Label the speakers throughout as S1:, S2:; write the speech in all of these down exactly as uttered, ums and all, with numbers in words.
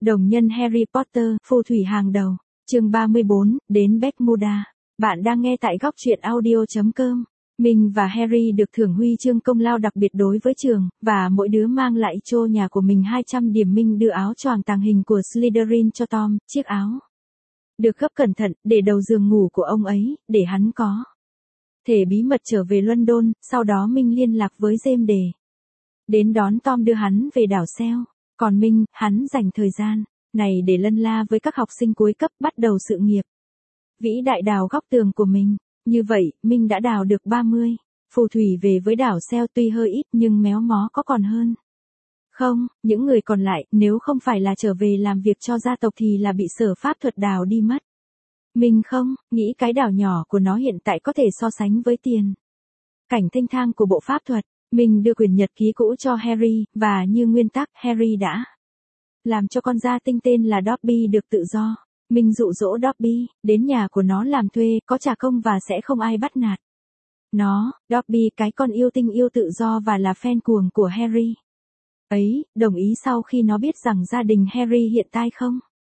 S1: Đồng nhân Harry Potter, phù thủy hàng đầu. Chương ba mươi bốn, đến Bermuda. Bạn đang nghe tại góc truyện audio chấm com. Mình và Harry được thưởng huy chương công lao đặc biệt đối với trường, và mỗi đứa mang lại cho nhà của mình hai trăm điểm. Mình đưa áo choàng tàng hình của Slytherin cho Tom, chiếc áo được gấp cẩn thận, để đầu giường ngủ của ông ấy, để hắn có thể bí mật trở về London. Sau đó mình liên lạc với James để đến đón Tom đưa hắn về đảo Sale. Còn mình, hắn dành thời gian này để lân la với các học sinh cuối cấp, bắt đầu sự nghiệp vĩ đại đào góc tường của mình. Như vậy, mình đã đào được ba mươi phù thủy về với đảo Sale, tuy hơi ít nhưng méo mó có còn hơn không. Những người còn lại, nếu không phải là trở về làm việc cho gia tộc thì là bị sở pháp thuật đào đi mất. Mình không nghĩ cái đảo nhỏ của nó hiện tại có thể so sánh với tiền cảnh thanh thang của bộ pháp thuật. Mình đưa quyển nhật ký cũ cho Harry, và như nguyên tắc, Harry đã làm cho con gia tinh tên là Dobby được tự do. Mình dụ dỗ Dobby đến nhà của nó làm thuê, có trả công và sẽ không ai bắt nạt nó. Dobby, cái con yêu tinh yêu tự do và là fan cuồng của Harry ấy, đồng ý sau khi nó biết rằng gia đình Harry hiện tại không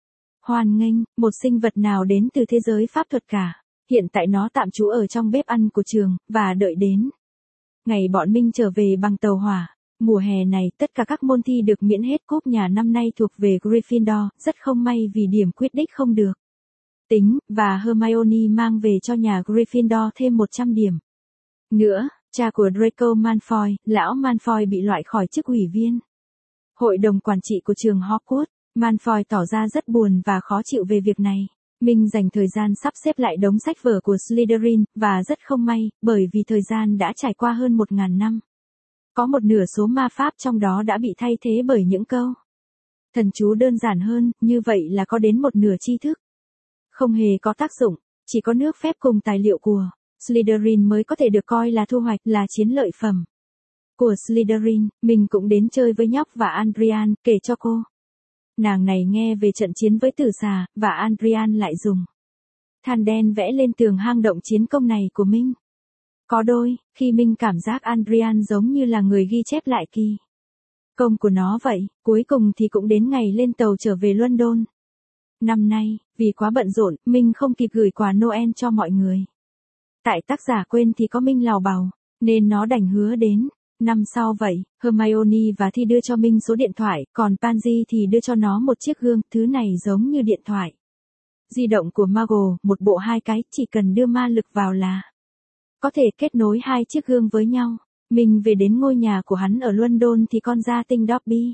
S1: hoan nghênh một sinh vật nào đến từ thế giới pháp thuật cả. Hiện tại nó tạm trú ở trong bếp ăn của trường, và đợi đến ngày bọn mình trở về bằng tàu hỏa. Mùa hè này, tất cả các môn thi được miễn hết cúp nhà năm nay thuộc về Gryffindor, rất không may vì điểm quyết định không được tính, và Hermione mang về cho nhà Gryffindor thêm một trăm điểm. Nữa, cha của Draco Malfoy, lão Malfoy bị loại khỏi chức ủy viên hội đồng quản trị của trường Hogwarts. Malfoy tỏ ra rất buồn và khó chịu về việc này. Mình dành thời gian sắp xếp lại đống sách vở của Slytherin, và rất không may, bởi vì thời gian đã trải qua hơn một ngàn năm. Có một nửa số ma pháp trong đó đã bị thay thế bởi những câu thần chú đơn giản hơn, như vậy là có đến một nửa tri thức không hề có tác dụng, chỉ có nước phép cùng tài liệu của Slytherin mới có thể được coi là thu hoạch, là chiến lợi phẩm của Slytherin. Mình cũng đến chơi với nhóc và Adrian, kể cho cô nàng này nghe về trận chiến với tử xà, và Adrian lại dùng than đen vẽ lên tường hang động chiến công này của mình. Có đôi khi mình cảm giác Adrian giống như là người ghi chép lại kỳ công của nó vậy. Cuối cùng thì cũng đến ngày lên tàu trở về London. Năm nay, vì quá bận rộn, mình không kịp gửi quà Noel cho mọi người. Tại tác giả quên thì có mình lào bào, nên nó đành hứa đến năm sau vậy. Hermione và Thi đưa cho mình số điện thoại, còn Pansy thì đưa cho nó một chiếc gương. Thứ này giống như điện thoại di động của Muggle, một bộ hai cái, chỉ cần đưa ma lực vào là có thể kết nối hai chiếc gương với nhau. Mình về đến ngôi nhà của hắn ở London thì con gia tinh Dobby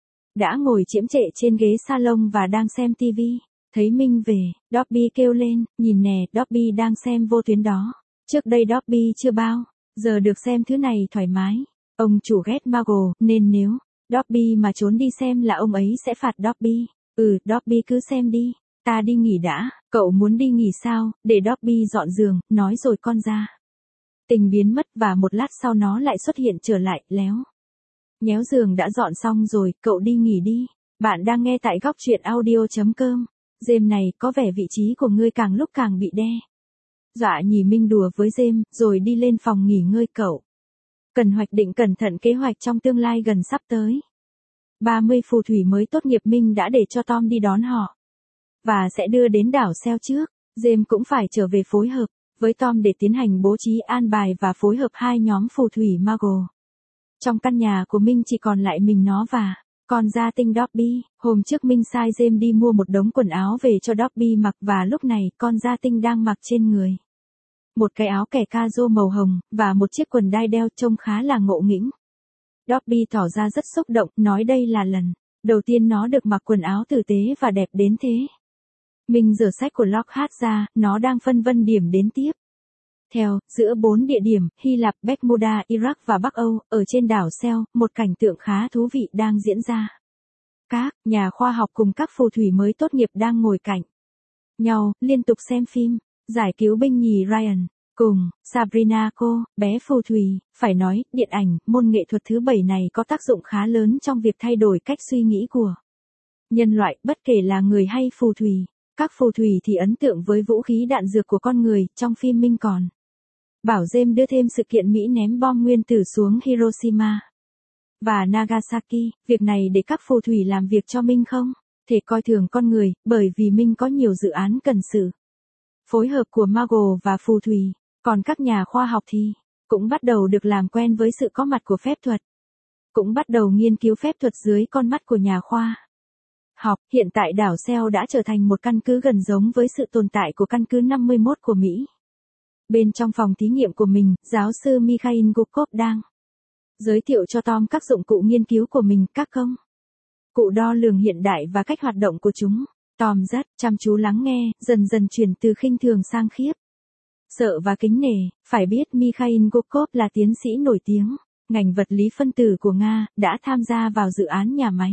S1: đã ngồi chiếm trệ trên ghế salon và đang xem tivi. Thấy mình về, Dobby kêu lên, nhìn nè, Dobby đang xem vô tuyến đó. Trước đây Dobby chưa bao giờ được xem thứ này thoải mái. Ông chủ ghét Muggle, nên nếu Dobby mà trốn đi xem là ông ấy sẽ phạt Dobby. Ừ, Dobby cứ xem đi, ta đi nghỉ đã. Cậu muốn đi nghỉ sao? Để Dobby dọn giường, nói rồi con ra tình biến mất, và một lát sau nó lại xuất hiện trở lại, léo nhéo giường đã dọn xong rồi, cậu đi nghỉ đi. Bạn đang nghe tại góc truyện audio chấm com. James này, có vẻ vị trí của ngươi càng lúc càng bị đe dọa nhỉ. Minh đùa với James, rồi đi lên phòng nghỉ ngơi. Cậu cần hoạch định cẩn thận kế hoạch trong tương lai gần sắp tới. ba mươi phù thủy mới tốt nghiệp mình đã để cho Tom đi đón họ, và sẽ đưa đến đảo Sale trước. James cũng phải trở về phối hợp với Tom để tiến hành bố trí an bài và phối hợp hai nhóm phù thủy Muggle. Trong căn nhà của mình chỉ còn lại mình, nó và con gia tinh Dobby. Hôm trước mình sai James đi mua một đống quần áo về cho Dobby mặc, và lúc này con gia tinh đang mặc trên người một cái áo kẻ caro màu hồng, và một chiếc quần đai đeo trông khá là ngộ nghĩnh. Dobby tỏ ra rất xúc động, nói đây là lần đầu tiên nó được mặc quần áo tử tế và đẹp đến thế. Mình giở sách của Lockhart ra, nó đang phân vân điểm đến tiếp theo, giữa bốn địa điểm, Hy Lạp, Bermuda, Iraq và Bắc Âu, ở trên đảo Sale, một cảnh tượng khá thú vị đang diễn ra. Các nhà khoa học cùng các phù thủy mới tốt nghiệp đang ngồi cạnh nhau, liên tục xem phim Giải cứu binh nhì Ryan, cùng Sabrina cô, bé phù thủy. Phải nói, điện ảnh, môn nghệ thuật thứ bảy này có tác dụng khá lớn trong việc thay đổi cách suy nghĩ của nhân loại, bất kể là người hay phù thủy. Các phù thủy thì ấn tượng với vũ khí đạn dược của con người. Trong phim mình còn bảo James đưa thêm sự kiện Mỹ ném bom nguyên tử xuống Hiroshima và Nagasaki. Việc này để các phù thủy làm việc cho mình không? thể coi thường con người, bởi vì Minh có nhiều dự án cần sự phối hợp của Mago và phù thủy, còn các nhà khoa học thì cũng bắt đầu được làm quen với sự có mặt của phép thuật. Cũng bắt đầu nghiên cứu phép thuật dưới con mắt của nhà khoa học. Hiện tại đảo Cell đã trở thành một căn cứ gần giống với sự tồn tại của căn cứ năm mươi mốt của Mỹ. Bên trong phòng thí nghiệm của mình, giáo sư Mikhail Gukov đang giới thiệu cho Tom các dụng cụ nghiên cứu của mình, các công cụ đo lường hiện đại và cách hoạt động của chúng. Tom rất chăm chú lắng nghe, dần dần chuyển từ khinh thường sang khiếp sợ và kính nể. Phải biết Mikhail Gukov là tiến sĩ nổi tiếng ngành vật lý phân tử của Nga, đã tham gia vào dự án nhà máy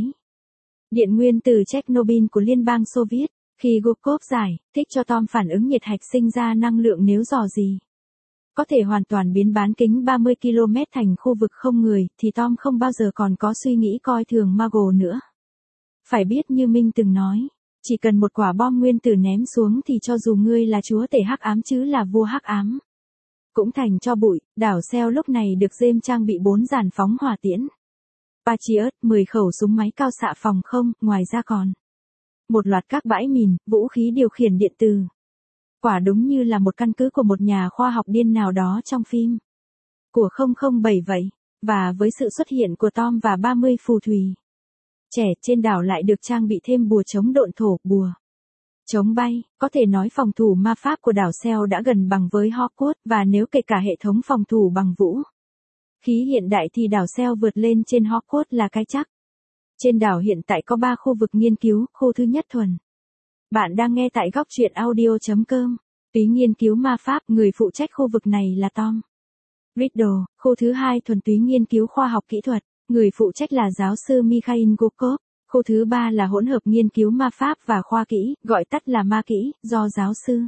S1: điện nguyên tử Chernobyl của Liên bang Xô Viết. Khi Gukov giải thích cho Tom phản ứng nhiệt hạch sinh ra năng lượng nếu rò rỉ có thể hoàn toàn biến bán kính ba mươi ki lô mét thành khu vực không người, thì Tom không bao giờ còn có suy nghĩ coi thường Mago nữa. Phải biết như Minh từng nói, chỉ cần một quả bom nguyên tử ném xuống thì cho dù ngươi là chúa tể hắc ám chứ là vua hắc ám cũng thành cho bụi. Đảo Cell lúc này được James trang bị bốn dàn phóng hỏa tiễn Patriot, mười khẩu súng máy cao xạ phòng không, ngoài ra còn một loạt các bãi mìn, vũ khí điều khiển điện từ. Quả đúng như là một căn cứ của một nhà khoa học điên nào đó trong phim của không không bảy vậy. Và với sự xuất hiện của Tom và ba mươi phù thủy trẻ trên đảo lại được trang bị thêm bùa chống độn thổ, bùa chống bay, có thể nói phòng thủ ma pháp của đảo Cell đã gần bằng với Hogwarts, và nếu kể cả hệ thống phòng thủ bằng vũ khí hiện đại thì đảo Cell vượt lên trên Hogwarts là cái chắc. Trên đảo hiện tại có ba khu vực nghiên cứu. Khu thứ nhất thuần. Bạn đang nghe tại góc truyện audio chấm com. Túy nghiên cứu ma pháp, người phụ trách khu vực này là Tom Riddle. Khu thứ hai thuần túy nghiên cứu khoa học kỹ thuật, người phụ trách là giáo sư Mikhail Gukov. Khu thứ ba là hỗn hợp nghiên cứu ma pháp và khoa kỹ, gọi tắt là ma kỹ, do giáo sư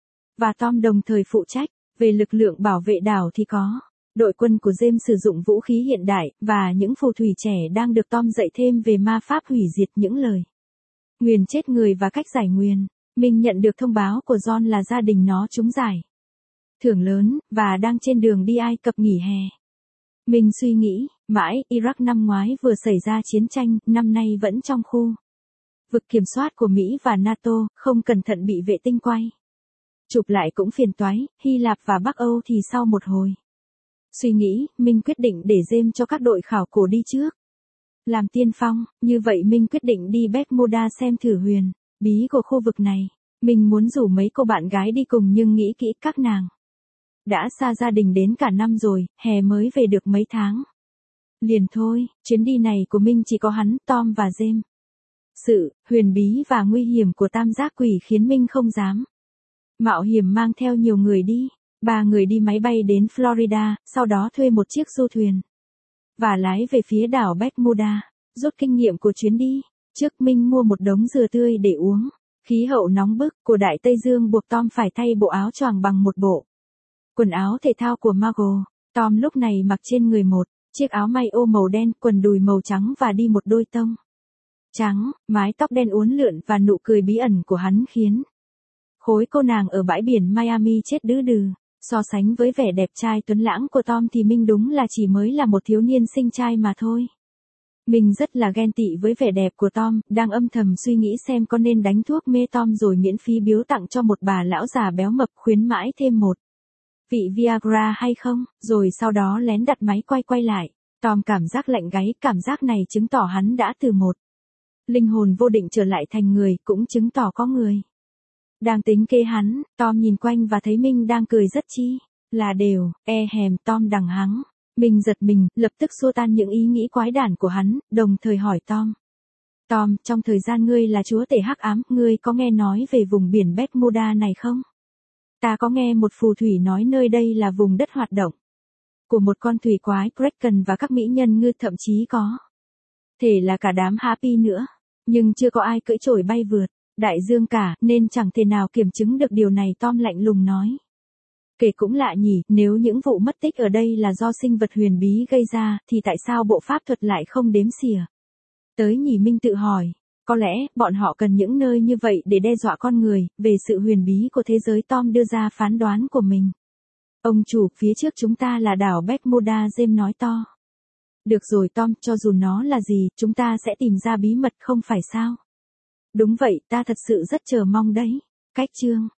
S1: và Tom đồng thời phụ trách. Về lực lượng bảo vệ đảo thì có đội quân của James sử dụng vũ khí hiện đại, và những phù thủy trẻ đang được Tom dạy thêm về ma pháp hủy diệt, những lời nguyền chết người và cách giải nguyền. Mình nhận được thông báo của John là gia đình nó trúng giải thưởng lớn, và đang trên đường đi Ai Cập nghỉ hè. Mình suy nghĩ, mãi, Iraq năm ngoái vừa xảy ra chiến tranh, năm nay vẫn trong khu vực kiểm soát của Mỹ và NATO, không cẩn thận bị vệ tinh quay chụp lại cũng phiền toái. Hy Lạp và Bắc Âu thì sau một hồi suy nghĩ, mình quyết định để James cho các đội khảo cổ đi trước làm tiên phong. Như vậy mình quyết định đi Bermuda xem thử huyền bí của khu vực này. Mình muốn rủ mấy cô bạn gái đi cùng nhưng nghĩ kỹ các nàng đã xa gia đình đến cả năm rồi, hè mới về được mấy tháng liền thôi. Chuyến đi này của mình chỉ có hắn, Tom và James. Sự huyền bí và nguy hiểm của tam giác quỷ khiến mình không dám mạo hiểm mang theo nhiều người đi. Ba người đi máy bay đến Florida, sau đó thuê một chiếc du thuyền và lái về phía đảo Bermuda. Rút kinh nghiệm của chuyến đi trước, mình mua một đống dừa tươi để uống. Khí hậu nóng bức của Đại Tây Dương buộc Tom phải thay bộ áo choàng bằng một bộ quần áo thể thao của Mago. Tom lúc này mặc trên người một chiếc áo may ô màu đen, quần đùi màu trắng và đi một đôi tông trắng. Mái tóc đen uốn lượn và nụ cười bí ẩn của hắn khiến khối cô nàng ở bãi biển Miami chết đứ đừ. So sánh với vẻ đẹp trai tuấn lãng của Tom thì mình đúng là chỉ mới là một thiếu niên xinh trai mà thôi. Mình rất là ghen tị với vẻ đẹp của Tom, đang âm thầm suy nghĩ xem có nên đánh thuốc mê Tom rồi miễn phí biếu tặng cho một bà lão già béo mập khuyến mãi thêm một vị Viagra hay không, rồi sau đó lén đặt máy quay quay lại. Tom cảm giác lạnh gáy, cảm giác này chứng tỏ hắn đã từ một linh hồn vô định trở lại thành người, cũng chứng tỏ có người đang tính kế hắn. Tom nhìn quanh và thấy Minh đang cười rất chi là đều, e hèm. Tom đằng hắng. Mình giật mình, lập tức xua tan những ý nghĩ quái đản của hắn, đồng thời hỏi Tom. Tom, trong thời gian ngươi là chúa tể hắc ám, ngươi có nghe nói về vùng biển Bermuda này không? Ta có nghe một phù thủy nói nơi đây là vùng đất hoạt động của một con thủy quái Kraken và các mỹ nhân ngư, thậm chí có thể là cả đám Happy nữa. Nhưng chưa có ai cưỡi chổi bay vượt đại dương cả, nên chẳng thể nào kiểm chứng được điều này. Tom lạnh lùng nói. Kể cũng lạ nhỉ, nếu những vụ mất tích ở đây là do sinh vật huyền bí gây ra, thì tại sao bộ pháp thuật lại không đếm xỉa tới nhỉ? Minh tự hỏi. Có lẽ, bọn họ cần những nơi như vậy để đe dọa con người, về sự huyền bí của thế giới. Tom đưa ra phán đoán của mình. Ông chủ, phía trước chúng ta là đảo Bermuda, James nói to. Được rồi Tom, cho dù nó là gì, chúng ta sẽ tìm ra bí mật, không phải sao? Đúng vậy, ta thật sự rất chờ mong đấy. Cách chương